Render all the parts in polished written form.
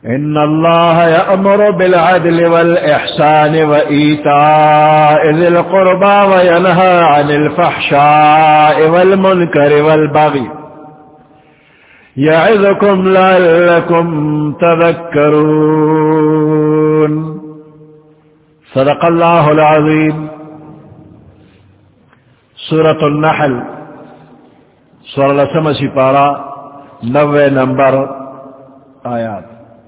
ان اللہ یأمر بالعدل والإحسان وإیتاء ذی القربى وینہى عن الفحشاء والمنکر والبغی یعظکم لعلکم تذکرون صدق اللہ العظیم. سورة النحل سورہ لسم سپارہ 90 نمبر آیات.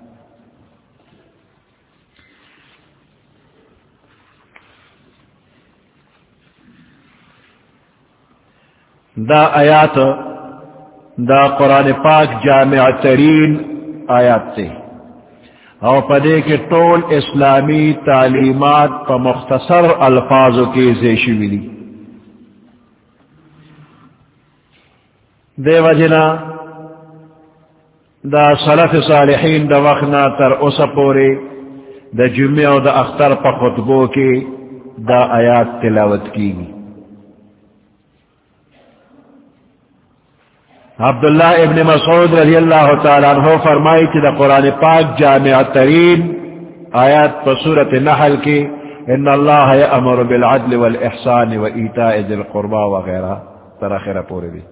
دا آیات دا قرآن پاک جامع ترین آیات تے اور پدے کے طول اسلامی تعلیمات پا مختصر الفاظوں کے زیشی ملی. دے وجنا دا صلف صالحین دا وقنا تر اسا پورے دا جمعہ و دا اختر پا خطبوں کے دا آیات تلاوت کی گی. عبداللہ ابن مسعود رضی اللہ تعالیٰ عنہ فرمائی کہ دا قرآن پاک جامع ترین آیات پا سورة نحل کی ان اللہ یأمر بالعدل والإحسان وإیتاء ذی القربى وغیرہ تراخرہ پورے بھی.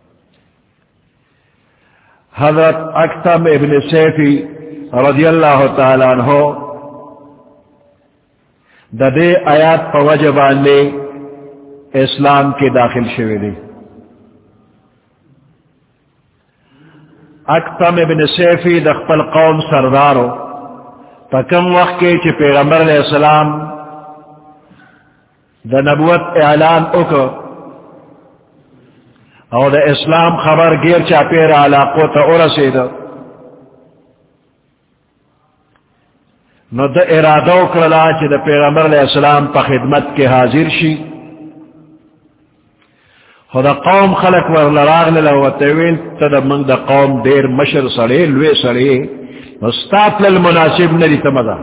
حضرت اکتم ابن سیفی رضی اللہ تعالیٰ عنہ دا دے آیات پا وجبان لے اسلام کے داخل شوئے دے. اکتم ابن سیفی دا خپل قوم سردارو پا کم وقت کے چی پیغمبر علیہ السلام دا نبوت اعلان اکو او دا اسلام خبر گیر چاپیر علاقو تا ارسید نو دا ارادو کرلا چی دا پیغمبر علیہ السلام پا خدمت کے حاضر شی. خدا قوم خلق ور لراغ للوتویل تدا من دا قوم دیر مشر سڑے لوے سڑے مستاف للمناسب ندی تمدا.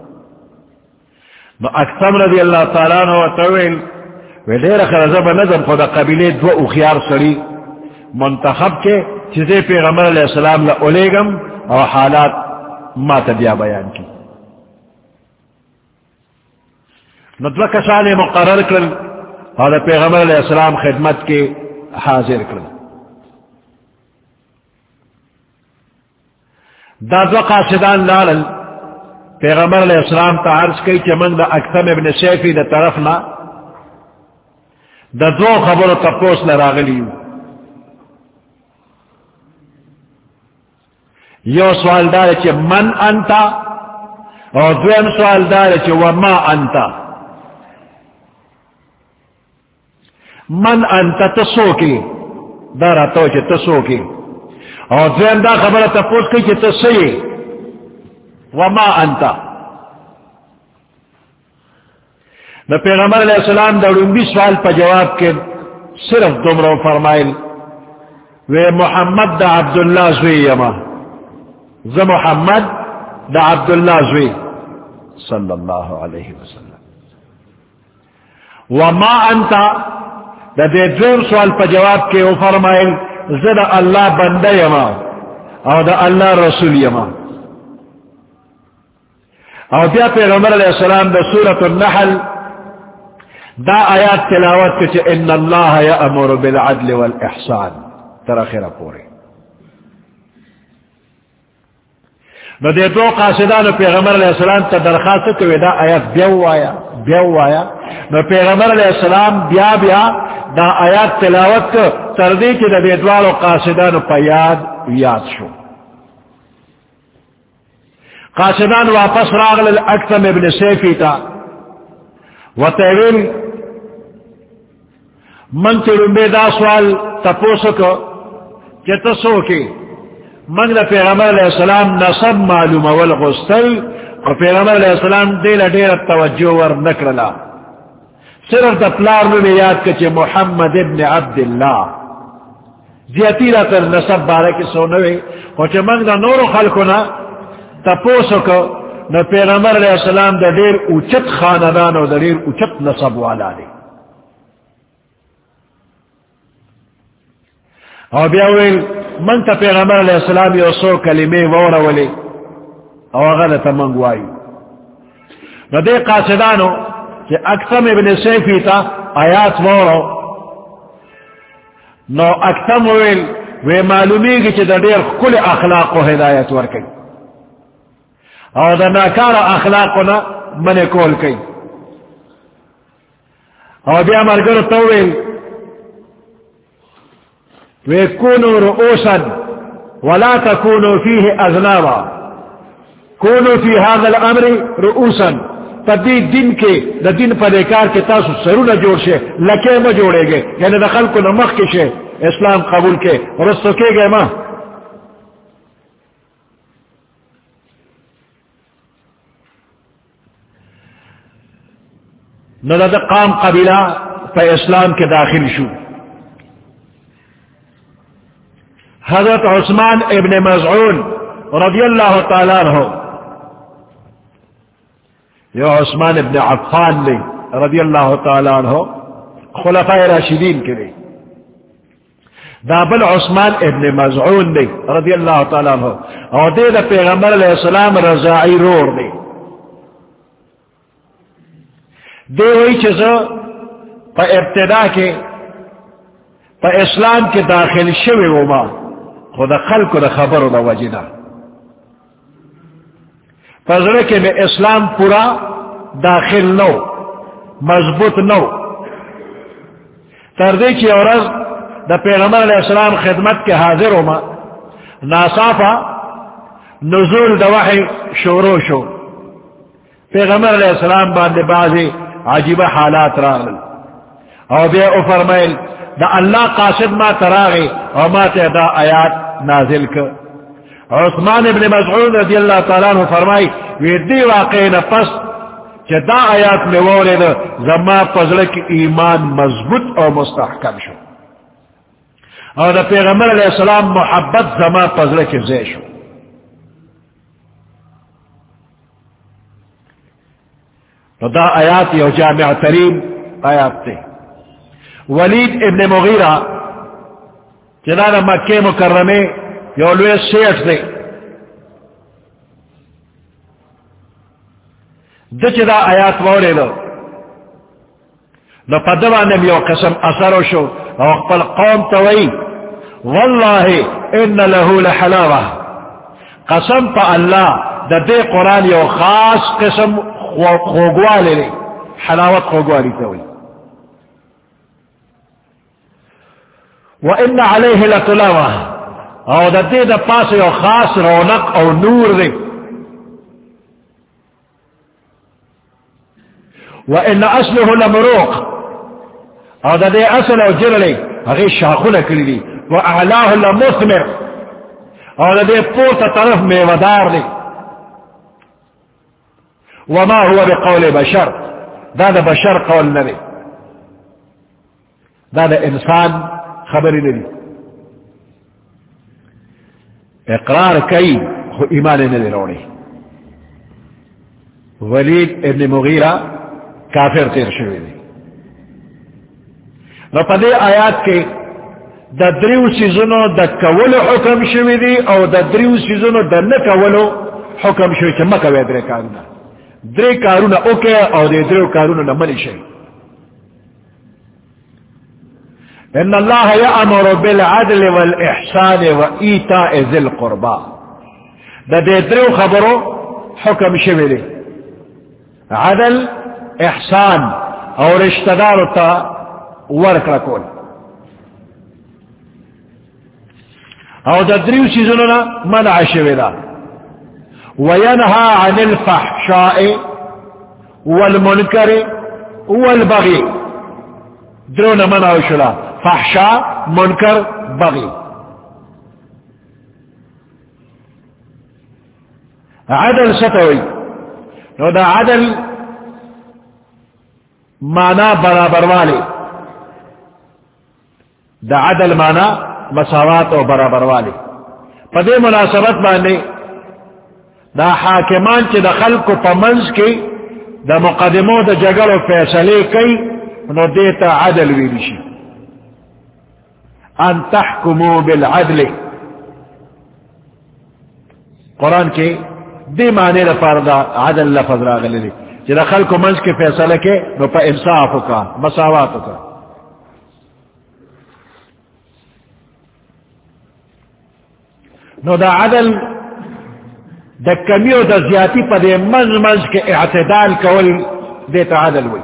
نو اکتم رضی اللہ تعالیٰ نو وتویل وی دیر خرزب نظم خدا قبیلے دو اخیار سڑی منتخب کے چیزے پیغمبر علیہ السلام لعلیگم اور حالات ما تبیا بیان کی. نو دو کسانے مقرر کرل اور پیغمبر علیہ السلام خدمت کے حاضر کرل. دا دو قاصدان لالل پیغمبر علیہ السلام تا عرض کی چمن دا اکتم ابن سیفی دا طرفنا دا دو خبر تپوس لراغلیو. یو سوال دار چی من انتا اور دویم سوال دار چی وما انتا. من انتا تسوکی دارا تو چی تسوکی اور دویم دا خبر تپوس کی چی تسی وما انتا. دا پیغمبر علیہ السلام دا رنبی سوال پا جواب کے صرف دمرو فرمائل وی محمد دا عبداللہ زوی یما ز محمد دا عبداللہ زوی صلی اللہ علیہ وسلم. وما انتا دا دے دور سوال پا جواب کے وہ فرمائل زد اللہ بندہ یما اور دا اللہ رسول یما. اور بیا پیغمبر علیہ السلام دا سورة النحل دا آیات تلاوت کچھ ان اللہ یأمر بالعدل والإحسان تراخرہ پورے. نو دے دو قاصدان پیغمبر علیہ السلام تا درخواست کوئی دا آیات بیو آیا نو پیغمبر علیہ السلام بیا دا آیات تلاوت کو تردی کی دا دے دوار قاصدان پا یاد شو. قاصدان واپس راغل الاکتم ابن سیفی تا وطیویل من ترمبے دا سوال تپوسکو چتسو کی من دا پیغمبر علیہ السلام نصب معلوم والغسل اور پیغمبر علیہ السلام دیل دیر توجہ ور نکرلا صرف دا پلار میں یاد کچے محمد ابن عبداللہ زیادی را تر نصب بارکی سونوے خوچے من دا نور خلقنا تپوسکو نو پیغمبر علیہ السلام دا دیر اوچت خاندان و دا دیر اوچت نصب والا دی. اور بیاویل من تا پیغمبر علیہ السلام یو سو کلمے وورا ولی او غلط منگوائی. ندے قاصدانو کہ اکتم ابن سیفی تا آیات وورو نو اکتم ویل وی معلومی گی چی دا دیر کل اخلاق و ہدایت ورکی او دا ناکار اخلاقنا من کول کی. او بیا مرگر توویل وی کونو رؤوسا ولا تکونو فیه اذنابا کونو فی هذا الامر رؤوسا تدی دن کے دا دن پدیکار کے تاسو سرو نہ جوڑ شے لکے میں جوڑے گے یعنی دخل کو نمخ کے شے اسلام قبول کے رستو کے گئے ماں نہ دا قام قبیلہ پہ اسلام کے داخل شو. حضرت عثمان ابن مزعون رضی اللہ تعالیٰ عنہ یہ عثمان ابن عفان نے رضی اللہ تعالیٰ عنہ خلفاء راشدین کے لئے دابل عثمان ابن مزعون نے رضی اللہ تعالیٰ عنہ اور دے دا پیغمبر علیہ السلام رضاعی رور نے دے وہی چیزوں پا ابتدا کے پا اسلام کے داخل شوی وما خدا خلق دا خبر دا وجنا پذرے میں اسلام پورا داخل نو مضبوط نو تردے کی عورت دا پیغمبر علیہ السلام خدمت کے حاضر ہوما ناصافہ نزول دا وحی شورو شو پیغمبر علیہ السلام باندے بازی عجیب حالات راغل او بے او فرمائل دا اللہ قاصد ما تراغی او ما تے دا آیات نازل کر. عثمان ابن مسعود رضی اللہ تعالیٰ عنہ فرمائی وی دی واقعین پس کہ دا آیات میں وولد زما پزلک ایمان مضبوط اور مستحکم شو اور دا پیغمبر علیہ السلام محبت زما پزلک زی شو. تو دا آیات یو جامع ترین آیات تے. ولید ابن مغیرہ جنانا مکہ مکرمے یو لوے سیٹ دے دچ دا آیات وولے لو نو پدوانم یو قسم اثرو شو او اقبل قوم توئی واللہ ان لہو لحلاوہ قسم پا اللہ دا دے قرآن یو خاص قسم خوگوالے لے حلاوت خوگوالی توئی وَإِنَّ عَلَيْهِ لَتُلَوَةً او دا دے دا پاس یو خاص رونق او نور دے. وَإِنَّ أَصْلُهُ لَمُرُوق او دا دے اصل او جرلے اغی شاخو لکلی دی. وَأَعْلَاهُ لَمُثْمِرْ او دا دے پورتا طرف میودار دے. وَمَا هُوَ بِقَوْلِ بَشَرْ دا دا بشر قول ندے دا دا انسان خبری ندی. اقرار کئی خو ایمان ندی روڑی. ولید ابن مغیرہ کافر تیر شوی دی. نو پدے آیات کے دا دریو سیزنو دا کولو حکم شوی دی او دا دریو سیزنو دا نکولو حکم شوی چا مکوی درے کارونا درے کارونا اوکے او دے دریو کارونا نمانی شوی. ان اللہ یأمر بالعدل والاحسان وایتاء ذی القربى دا دے دریو خبرو حکم شوی دی عدل احسان اور رشتہ دارو تا ورک رکول او دا دریو چیزنونا منع شوی دا وینہا عن الفحشاء والمنکر والبغی درونا منع شلا فحشاء منکر بغی. عدل ستوی نو دا عدل مانا برابر والی دا عدل مانا مساوات و برابر والی. پدے مناسبت باندے دا حاکمان چی دا خلق و پمنز کی دا مقدمو دا جگر و فیصلے کئی نو دیتا عدل ویلشی. ان تحکمو بالعدل قرآن کے دی معنی دا پاردا عدل لفظ راغلی دی چی دا خلق و منز کے فیصلہ کے نو پا انصافو کا مساواتو کا. نو دا عدل دا کمی و دا زیادی پا دے منز کے اعتدال کول دیتا عدل ہوئی.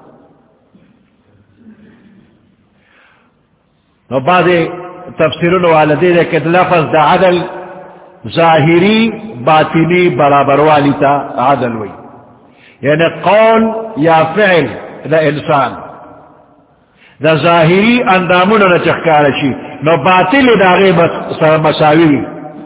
نو بعض تفسیرون والدی دے کہ لفظ دا عدل ظاہری باطنی برابر والی تا عدل ہوئی، یعنی قول یا فعل دا انسان دا ظاہری اندامون نا چخکارشی نو باطل دا غیب مساوی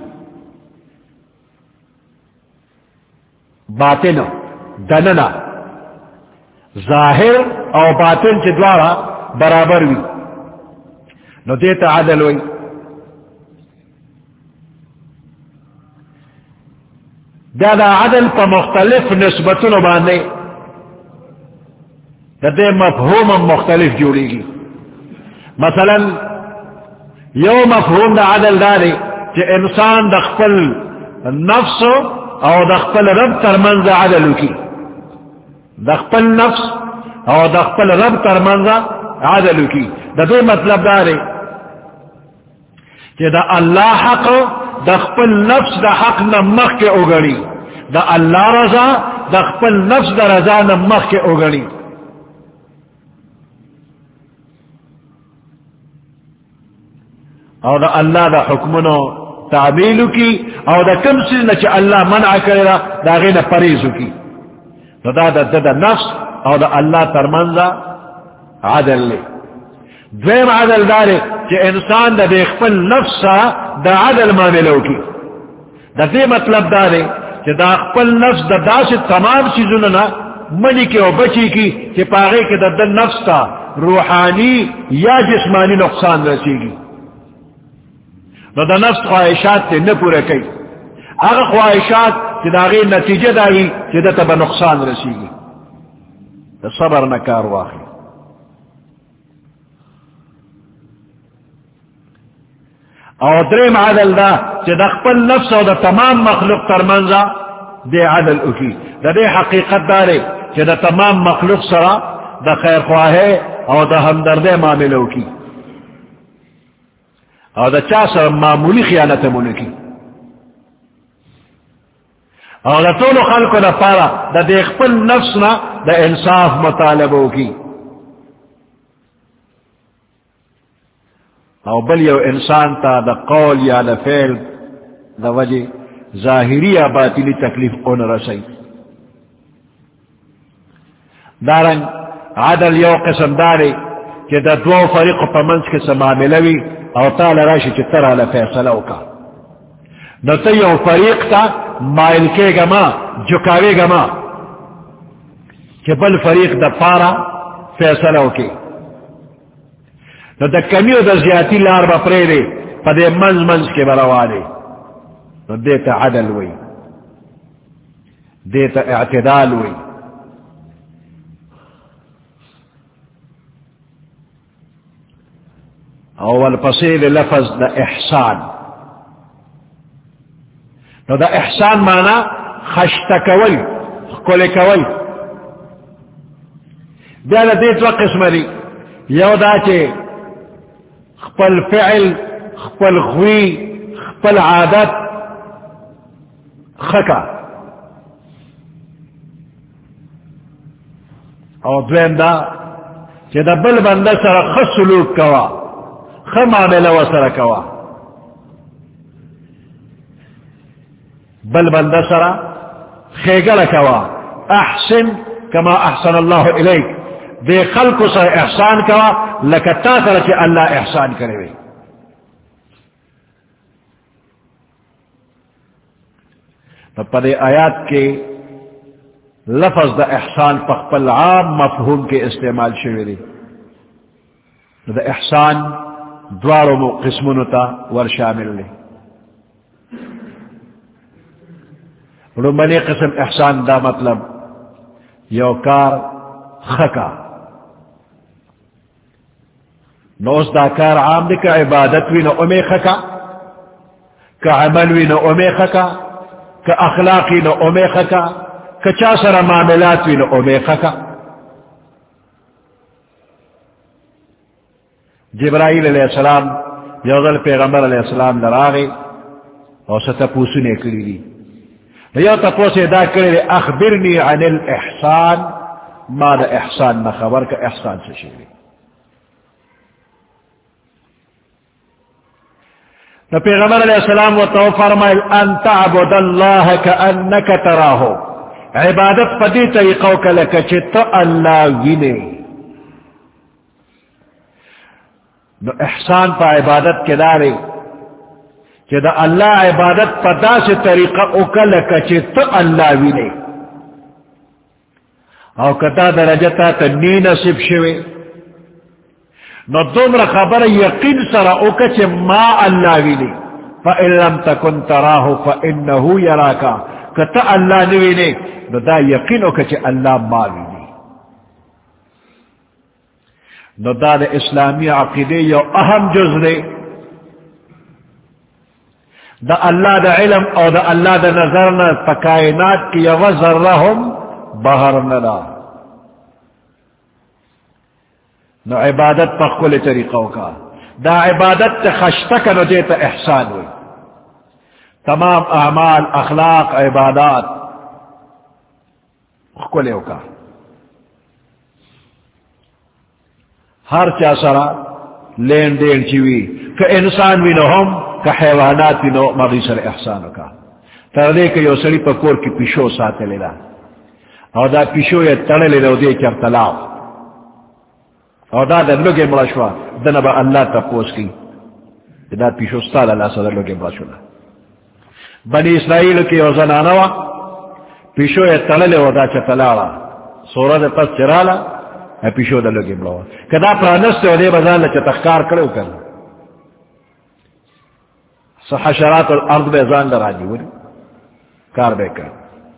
باطن دننا ظاہر او باطن چی دوارا برابر وی نو دیتا عدل ہوئی. دا عدل پا مختلف نسبتوں باندے دا دے مفہوم مختلف جوڑی گی. مثلا یو مفہوم دا عدل دارے کہ انسان دا خپل نفس او دا خپل رب ترمنز عدلو کی، دا خپل نفس او دا خپل رب ترمنز عدلو کی. دا دے مطلب دارے کہ دا اللہ حق دا خپل نفس دا حق نمخ کے اگڑی، دا اللہ رضا دا خپل نفس دا رضا نمخ کے اگڑی. او دا اللہ دا حکمنو تعمیلو کی او دا کم سیزنا چا اللہ منع کرے دا غین پریزو کی. دا دا نفس او دا اللہ ترمنزا عدل لے. دویم عدل دارے کہ انسان دا دے خپل نفس دا عدل معاملو کی. دا دے مطلب دارے کہ دا خپل نفس دا سے تمام چیزوں نا منی کے او بچی کی کہ پاگے کہ دا نفس تا روحانی یا جسمانی نقصان رسی گی. دا نفس خواہشات تے نہ پورے کئی اگر خواہشات کہ دا غیر نتیجہ داری کہ دا تبا نقصان رسی گی. دا صبر نہ کار واقعی. اور دریم عدل دا کہ دا خپل نفس اور دا تمام مخلوق ترمنزا دے عدل اکی. دا دے حقیقت دارے کہ دا تمام مخلوق سرا دا خیر خواہے اور دا ہمدردے معاملوں کی اور دا چا سر معمولی خیانت ملکی اور دا طول خلق دا پارا دا دے خپل نفسنا دا انصاف مطالبوں کی. او بل یو انسان تا دا قول یا دا فعل دا وجہ ظاہری یا باطنی تکلیف اون رسی. دارنگ عدل یو قسم دارے کہ دا دو فریق پا منس کے سماملوی او تالا راشی چی تر علا فیصلو کا نو تا یو فریق تا مائل کے گما جکاوے گما کہ بل فریق دا پارا فیصلو کے نو دا کمیو دا زیادی لار با پریرے پا دے منز کے براوالے نو دیتا عدل وی دیتا اعتدال وی. اول پسیل لفظ دا احسان. نو دا احسان مانا خشتا کول کل کول. دا دیت و قسم لی یو دا چے خپل فعل خپل خوی خپل عادت خکا او دویم دا چے دا بل بندہ سر خسلوک کوا خمعملہ وسر کوا بل بندہ سر خیگل کوا احسن کما احسن اللہ الیک دے خلق سر احسان کوا لکتا سر چے اللہ احسان کرے وے. پدے آیات کے لفظ دا احسان پخپل عام مفہوم کے استعمال شویری. دا احسان دوارو قسمونو تا ور شامل لے. رمبنی قسم احسان دا مطلب یو کار خکا نو اس دا کار عام دے کا عبادت وی نو امی خکا کا عمل وی نو امی خکا کہ اخلاقی نو امیخہ کا کہ چا سر معاملات وی نو امیخہ کا. جبرائیل علیہ السلام یوزل پیغمبر علیہ السلام لراغی اور ستپوسو نے کری دی یو تپوس ادا کری دی اخبرنی عن الاحسان ما دا احسان نا خبر کا احسان سے شیری. تو پیغمبر علیہ السلام و تو فرمائل ان تعبد اللہ کأنک تراہو عبادت پدی طریقوں کا لکا چھتا اللہ وینے. نو احسان پا عبادت کے دارے کہ دا اللہ عبادت پدا سے طریقہ اکل کچے تو اللہ وینے او کتا درجتا تنی نصیب شوے نو دومر خبر یقین سرا اکچے ما اللہ وینے فَإِن لَمْ تَكُنْ تَرَاهُ فَإِنَّهُ يَرَاكَ کتا اللہ نوینے نو دا یقین اکچے اللہ ما وینے. نو دا دا اسلامی عقیدے یو اہم جز دے دا اللہ دا علم او دا اللہ دا نظرنا پا کائنات کی یو ذرہم بہر ندا. نو عبادت پا کل طریقوں کا دا عبادت تا خشتک نو دیتا احسان ہوئی. تمام اعمال اخلاق عبادات کلو کا ہر چا سرا لین دین چیوی کہ انسان بھی نو ہم کہ حیوانات بھی نو مغی سر احسانو کا تردے کہ یو سری پا کور کی پیشو ساتے لینا او دا پیشو یا تڑے لینا دے چر تلاو او دا لگے ملاشوا دنبا اللہ تا پوس کی دا پیشو ستال اللہ صدر لگے ملاشوا. بنی اسرائیل کی او زنانوا پیشو یا تڑے لینا دا چر تلاو سورت پس چرالا پیشو دا لگے ملو کدا پرانست و دے بزان لچا تخکار کرو کر حشرات الارض بے زان لراجی ولی کار بے کر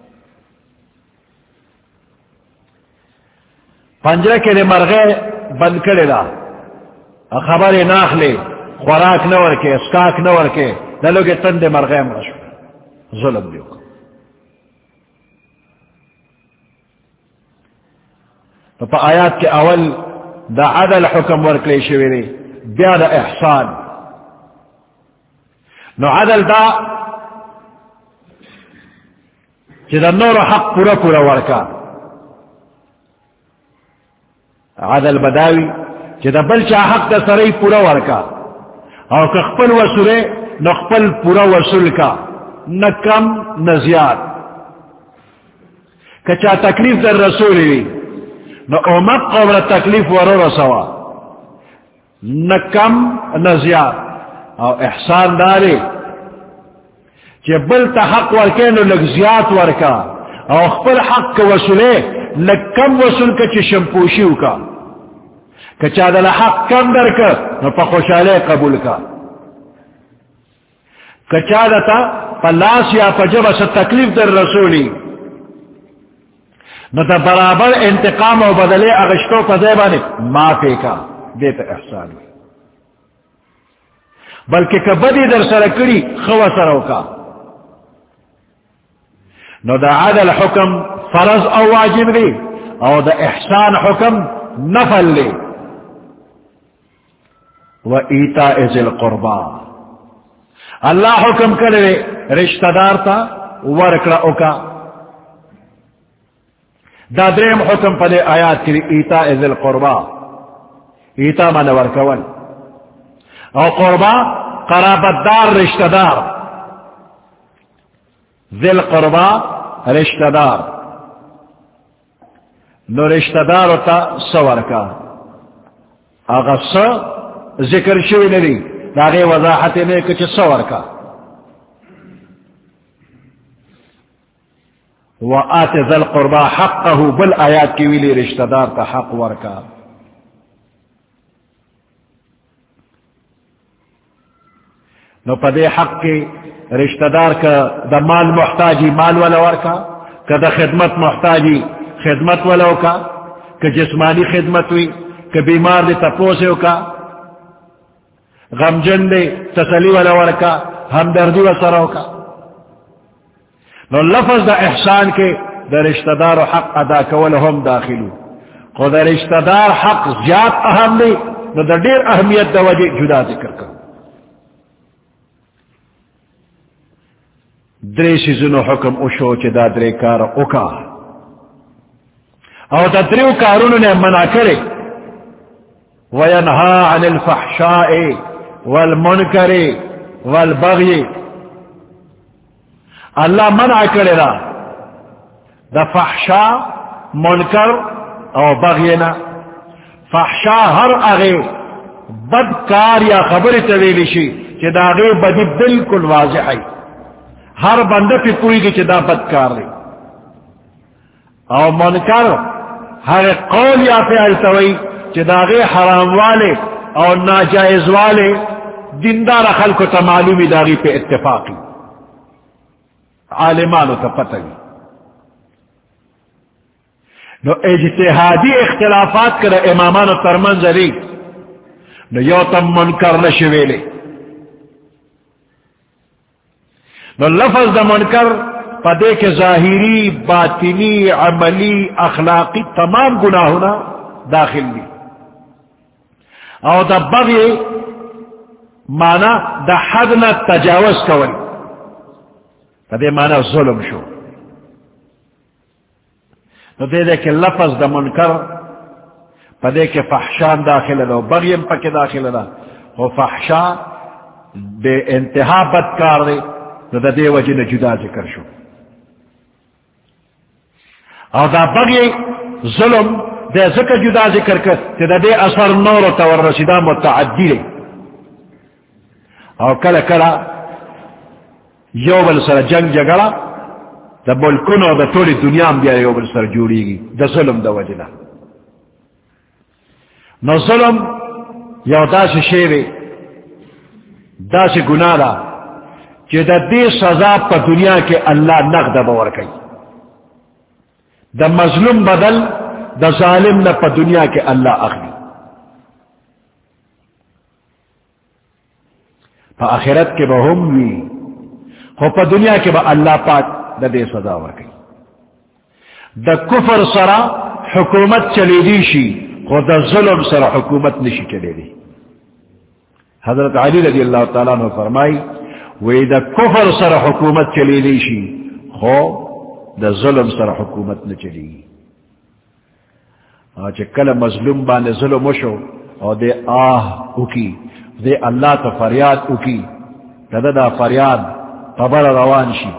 پنجرے کے لئے مرغے بند کرے لا خبر ناخ لے خوراک نور کے اسکاک نور کے دلوگے تند مرغے مرشو ظلم دیو. تو پا آیات کے اول دا عدل حکم ورکلے شویرے بیا دا احسان. نو عدل دا چی دا نور حق پورا پورا ورکا عدل بداوی چی دا بلچا حق دا سرائی پورا ورکا او کہ خپل وصولے نو خپل پورا وصول کا نہ کم نہ زیاد. کچا تکلیف در رسولی نہ امت قبل تکلیف ورو رسوا نہ کم نہ زیاد. او احسان دارے کہ بل تا حق ورکے نو لگ زیاد ورکا او خپل حق کا وصولے لگ کم وصول کا چی شمپوشیو کا کچا دل حق کم در کا نو پا خوشالے قبول کا کچا دتا پا لاس یا پا جب اسا تکلیف در رسولی نو تا برابر انتقام و بدلے اغشتو پا زیبانی معافی کا دیتا احسان بلکہ کبدی در سرکڑی خوا سرو کا نو دا عدل حکم فرض او واجب لی او دا احسان حکم نفل لی. و ایتاء ذی القربا اللہ حکم کرے رشتہ دار تا ورکڑا اوکا دا دریم حکم پدے آیات کی ایتاء ذی القربا ایتاء من ورکول او قربا قرابت دار رشتہ دار ذی القربا رشتہ دار نو رشتہ دار تا سور کا اغس ذکر شوی نری داغے وضاحت نے کچھ سور کا وآت ذی القربا حقہ بل آیات کی ویلی رشتہ دار تا حق ورکا. نو پدے حق کے رشتہ دار کا دا مال محتاجی مال والا ورکا کا دا خدمت محتاجی خدمت والا کا کہ جسمانی خدمت ہوئی کہ بیمار دے تپوسے کا غمجن دے تسلی والا ورکا ہمدردی و سرو کا نو لفظ دا احسان کے دا رشتہ دار و حق ادا کول ہم داخلو، خود دا رشتہ دار حق زیاد اہم نہیں، نو دا دیر اہمیت دا وجہ جدا ذکر کرو. درے سیزنو حکم اشو چی دا درے کار اوکا، او دا دریو کارونو نے منع کرے، وینہا عن الفحشاء والمنکر والبغی، اللہ منع کرے دا فحشا منکر او بغینا. فحشا ہر اغی بدکار یا خبر طویلی شی چی دا اغی بدی بالکل واضح ہے، ہر بندہ پی کوئی کی چی دا بدکار دی. او منکر ہر قول یا فعل توی چی دا اغی حرام والے او ناجائز والے دیندار خلق تا معلومی دا اغی پہ اتفاقی عالمانو تا پتہ گی. نو اجتہادی اختلافات کر امامانو ترمنز علی نو یو تم منکر نشویلے. نو لفظ دا منکر پدے کے ظاہری باطنی عملی اخلاقی تمام گناہونا داخل دی. او دا بغی مانا دا حدنا تجاوز کولی، پدے مانا ظلم شو. نو دے کہ لفظ دا منکر پدے کے فحشان داخل دا بغیم پکے داخل دا، وہ فحشا بے انتہا بدکار دے، نو دا دے وجہ نے جدا ذکر شو. اور دا بغی ظلم دے ذکر جدا ذکر کر کہ دا دے اثر نور و تور رسیدہ متعدی دے. اور کلا کلا یو بل سر جنگ جگڑا دا ملکن اور دا تولی دنیا میں بیا یو بل سر جوڑی گی دا ظلم دا وجہ. نو ظلم یو دا سے شیوے دا سے گناہ دا کہ دا دے سزا پا دنیا کے اللہ نقد باور کئی، دا مظلوم بدل دا ظالم نہ پا دنیا کے اللہ اخلی، پا آخرت کے بہم وی ہو پا دنیا کے با اللہ پاک دا دے سزا ورکی. دا کفر سرا حکومت چلی دی شی، خود دا ظلم سرا حکومت نشی چلی دی. حضرت علی رضی اللہ تعالیٰ نے فرمائی وی دا کفر سرا حکومت چلی دی شی، خو دا ظلم سرا حکومت نہ چلی گی. کل مظلوم بانے ظلم وشو اور دے آہ اکی، دے اللہ تا فریاد اکی، دا فریاد قبر روان شی،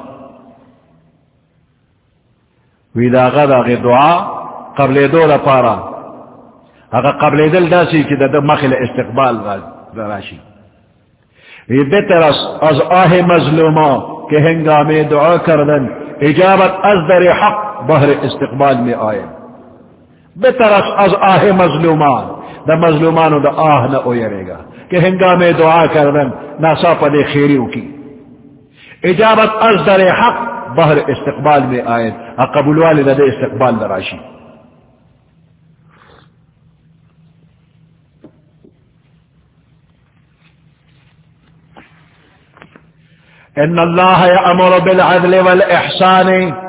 وی دا غدا غی دعا قبل دو دا پارا اگا قبل دل دا سی کی دا مخل استقبال راشی. وی بہتر از آہ مظلومہ کہ ہنگام دعا کردن اجابت از در حق بہر استقبال میں آئے. بہتر از آہ مظلومان دا مظلومانو دا آہ نہ اویرے گا کہ ہنگام دعا کردن ناسا پدے خیریوں کی اجابت از در حق بہر استقبال میں آئے. قبول والے دے استقبال دراشی. ان اللہ یأمر بالعدل والاحسان،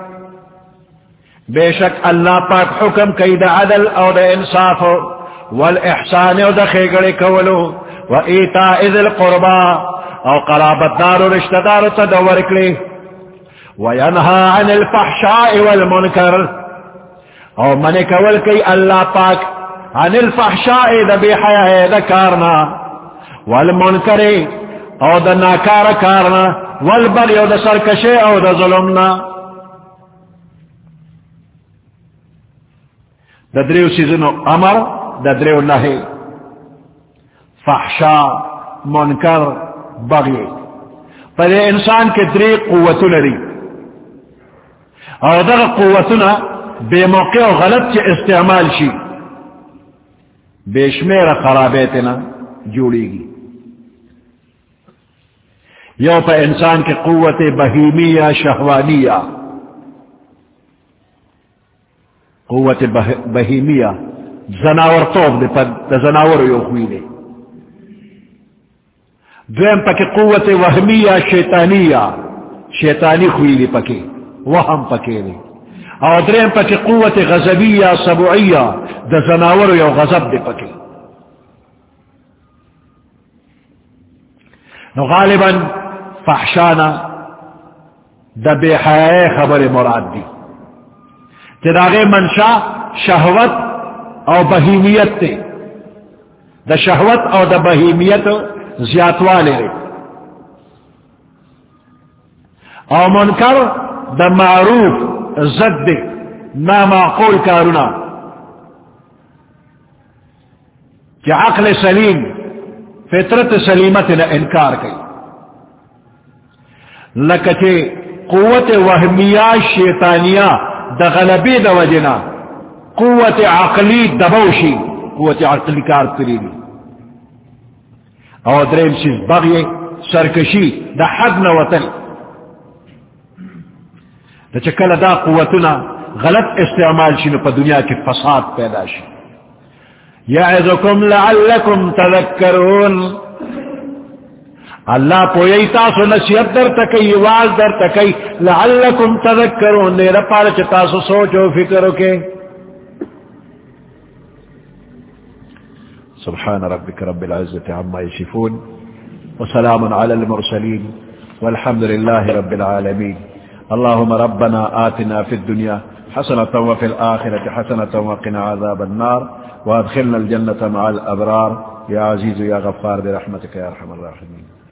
بے شک اللہ پاک حکم کئی دا عدل او دا انصاف والاحسان او دا خیگڑی کولو و ایتاء ذی القربا او قرابت دار و رشتہ دار تدورکلی وینہا عن الفحشاء والمنکر او من کول کئی اللہ پاک عن الفحشاء دا بے حیاء دا کارنا والمنکر او دا ناکار کارنا والبغی او دا سرکشی او دا ظلمنا. دا دریو سیزنو امر دا دریو نہی، فحشا منکر بغی. پر انسان کے دری قوتو لری اور دا قوتنا بے موقع و غلط کے استعمال شی بے شمیر خرابیتنا جوڑی گی. یو پہ انسان کی قوت بہیمیہ شہوانیہ، قوت بہیمیہ زناور توب دے پر زناور یو خوی دے. دویم پکی قوت وہمیہ شیطانیہ، شیطانی خوی دے پکی وهم پکیلی او درین پکی قوت غضبیہ سبعیہ دا زناور یو غضب دے پکی نو غالباً فحشانا دا بے حیاء خبر مراد دی چراغ منشا شہوت او بہیمیت تے دا شہوت او دا بہیمیت زیادوالے او منکر دا معروف زد دے نامعقول کارونا کہ عقل سلیم فطرت سلیمت نے انکار کی لکچے قوت وہمیہ شیطانیہ دا غلبی دا وجنا قوت عقلی دبوشی قوت عقلی کار کریلی او دریم چیز بغی سرکشی دا حد نوتل دا چکل دا قوتنا غلط استعمال شنو پا دنیا کی فساد پیدا شی یعظکم لعلکم تذکرون اللہ پوئی تاسو نصیحت در تکی واز در تکی لعلکم تذکرون نیرہ پارچ تاسو سوچو فکرو کے سبحان ربك رب العزة عما يصفون وسلام على المرسلين والحمد لله رب العالمين اللهم ربنا آتنا في الدنيا حسنة وفي الآخرة حسنة وقنا عذاب النار وادخلنا الجنة مع الأبرار يا عزيز يا غفار برحمتك يا أرحم الراحمين